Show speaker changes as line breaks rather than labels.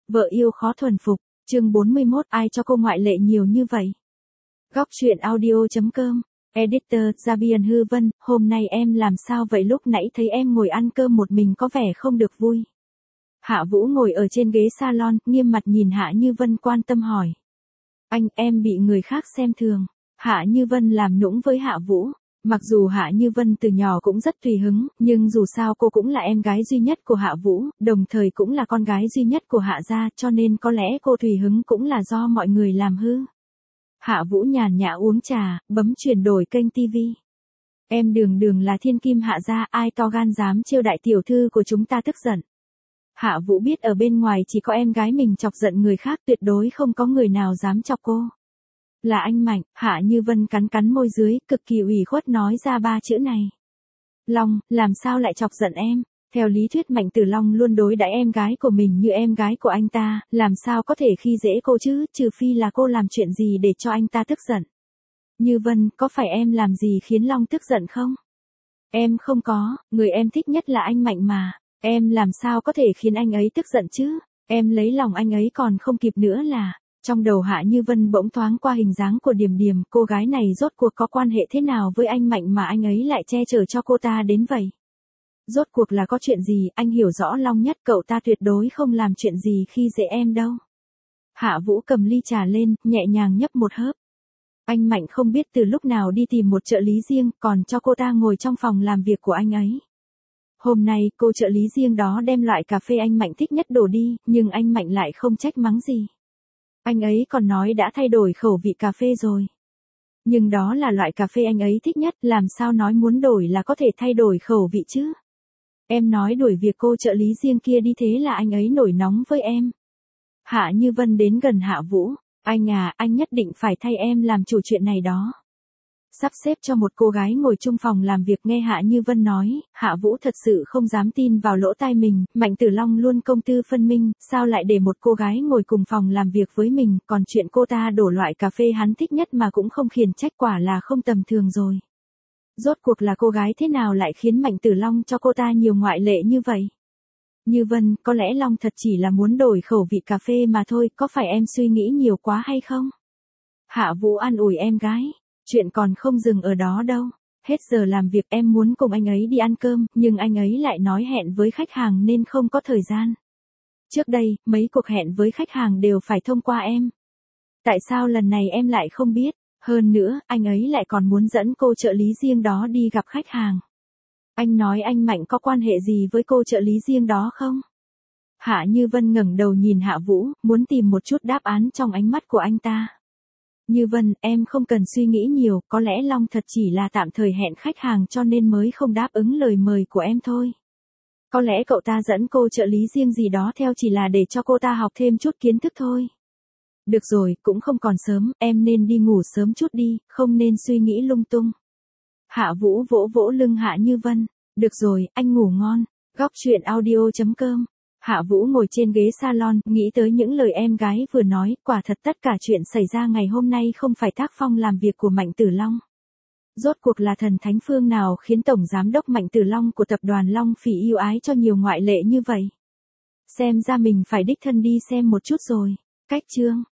Vợ yêu khó thuần phục, chương 41, ai cho cô ngoại lệ nhiều như vậy? Góc truyện audio.com, Editor, Zabian Hư Vân, hôm nay em làm sao vậy, lúc nãy thấy em ngồi ăn cơm một mình có vẻ không được vui. Hạ Vũ ngồi ở trên ghế salon, nghiêm mặt nhìn Hạ Như Vân quan tâm hỏi. Anh, em bị người khác xem thường. Hạ Như Vân làm nũng với Hạ Vũ. Mặc dù Hạ Như Vân từ nhỏ cũng rất tùy hứng, nhưng dù sao cô cũng là em gái duy nhất của Hạ Vũ, đồng thời cũng là con gái duy nhất của Hạ gia, cho nên có lẽ cô tùy hứng cũng là do mọi người làm hư. Hạ Vũ nhàn nhã uống trà, bấm chuyển đổi kênh TV. Em đường là thiên kim Hạ gia, ai to gan dám trêu đại tiểu thư của chúng ta tức giận. Hạ Vũ biết ở bên ngoài chỉ có em gái mình chọc giận người khác, tuyệt đối không có người nào dám chọc cô. Là anh Mạnh. Hạ Như Vân cắn môi dưới, cực kỳ ủy khuất nói ra ba chữ này. Long, làm sao lại chọc giận em? Theo lý thuyết Mạnh Tử Long luôn đối đãi em gái của mình như em gái của anh ta, làm sao có thể khi dễ cô chứ, trừ phi là cô làm chuyện gì để cho anh ta tức giận. Như Vân, có phải em làm gì khiến Long tức giận không? Em không có, người em thích nhất là anh Mạnh mà. Em làm sao có thể khiến anh ấy tức giận chứ? Em lấy lòng anh ấy còn không kịp nữa là... Trong đầu Hạ Như Vân bỗng thoáng qua hình dáng của Điềm Điềm, cô gái này rốt cuộc có quan hệ thế nào với anh Mạnh mà anh ấy lại che chở cho cô ta đến vậy? Rốt cuộc là có chuyện gì, anh hiểu rõ Long nhất, cậu ta tuyệt đối không làm chuyện gì khi dễ em đâu. Hạ Vũ cầm ly trà lên, nhẹ nhàng nhấp một hớp. Anh Mạnh không biết từ lúc nào đi tìm một trợ lý riêng, còn cho cô ta ngồi trong phòng làm việc của anh ấy. Hôm nay, cô trợ lý riêng đó đem loại cà phê anh Mạnh thích nhất đổ đi, nhưng anh Mạnh lại không trách mắng gì. Anh ấy còn nói đã thay đổi khẩu vị cà phê rồi. Nhưng đó là loại cà phê anh ấy thích nhất, làm sao nói muốn đổi là có thể thay đổi khẩu vị chứ? Em nói đuổi việc cô trợ lý riêng kia đi, thế là anh ấy nổi nóng với em. Hạ Như Vân đến gần Hạ Vũ. Anh à, anh nhất định phải thay em làm chủ chuyện này đó. Sắp xếp cho một cô gái ngồi chung phòng làm việc, nghe Hạ Như Vân nói, Hạ Vũ thật sự không dám tin vào lỗ tai mình, Mạnh Tử Long luôn công tư phân minh, sao lại để một cô gái ngồi cùng phòng làm việc với mình, còn chuyện cô ta đổ loại cà phê hắn thích nhất mà cũng không khiển trách, quả là không tầm thường rồi. Rốt cuộc là cô gái thế nào lại khiến Mạnh Tử Long cho cô ta nhiều ngoại lệ như vậy? Như Vân, có lẽ Long thật chỉ là muốn đổi khẩu vị cà phê mà thôi, có phải em suy nghĩ nhiều quá hay không? Hạ Vũ an ủi em gái. Chuyện còn không dừng ở đó đâu. Hết giờ làm việc em muốn cùng anh ấy đi ăn cơm, nhưng anh ấy lại nói hẹn với khách hàng nên không có thời gian. Trước đây, mấy cuộc hẹn với khách hàng đều phải thông qua em. Tại sao lần này em lại không biết? Hơn nữa, anh ấy lại còn muốn dẫn cô trợ lý riêng đó đi gặp khách hàng. Anh nói anh Mạnh có quan hệ gì với cô trợ lý riêng đó không? Hạ Như Vân ngẩng đầu nhìn Hạ Vũ, muốn tìm một chút đáp án trong ánh mắt của anh ta. Như Vân, em không cần suy nghĩ nhiều, có lẽ Long thật chỉ là tạm thời hẹn khách hàng cho nên mới không đáp ứng lời mời của em thôi. Có lẽ cậu ta dẫn cô trợ lý riêng gì đó theo chỉ là để cho cô ta học thêm chút kiến thức thôi. Được rồi, cũng không còn sớm, em nên đi ngủ sớm chút đi, không nên suy nghĩ lung tung. Hạ Vũ vỗ vỗ lưng Hạ Như Vân. Được rồi, anh ngủ ngon. Góc truyện audio.com. Hạ Vũ ngồi trên ghế salon, nghĩ tới những lời em gái vừa nói, quả thật tất cả chuyện xảy ra ngày hôm nay không phải tác phong làm việc của Mạnh Tử Long. Rốt cuộc là thần thánh phương nào khiến Tổng Giám đốc Mạnh Tử Long của tập đoàn Long Phỉ yêu ái cho nhiều ngoại lệ như vậy? Xem ra mình phải đích thân đi xem một chút rồi. Cách chương.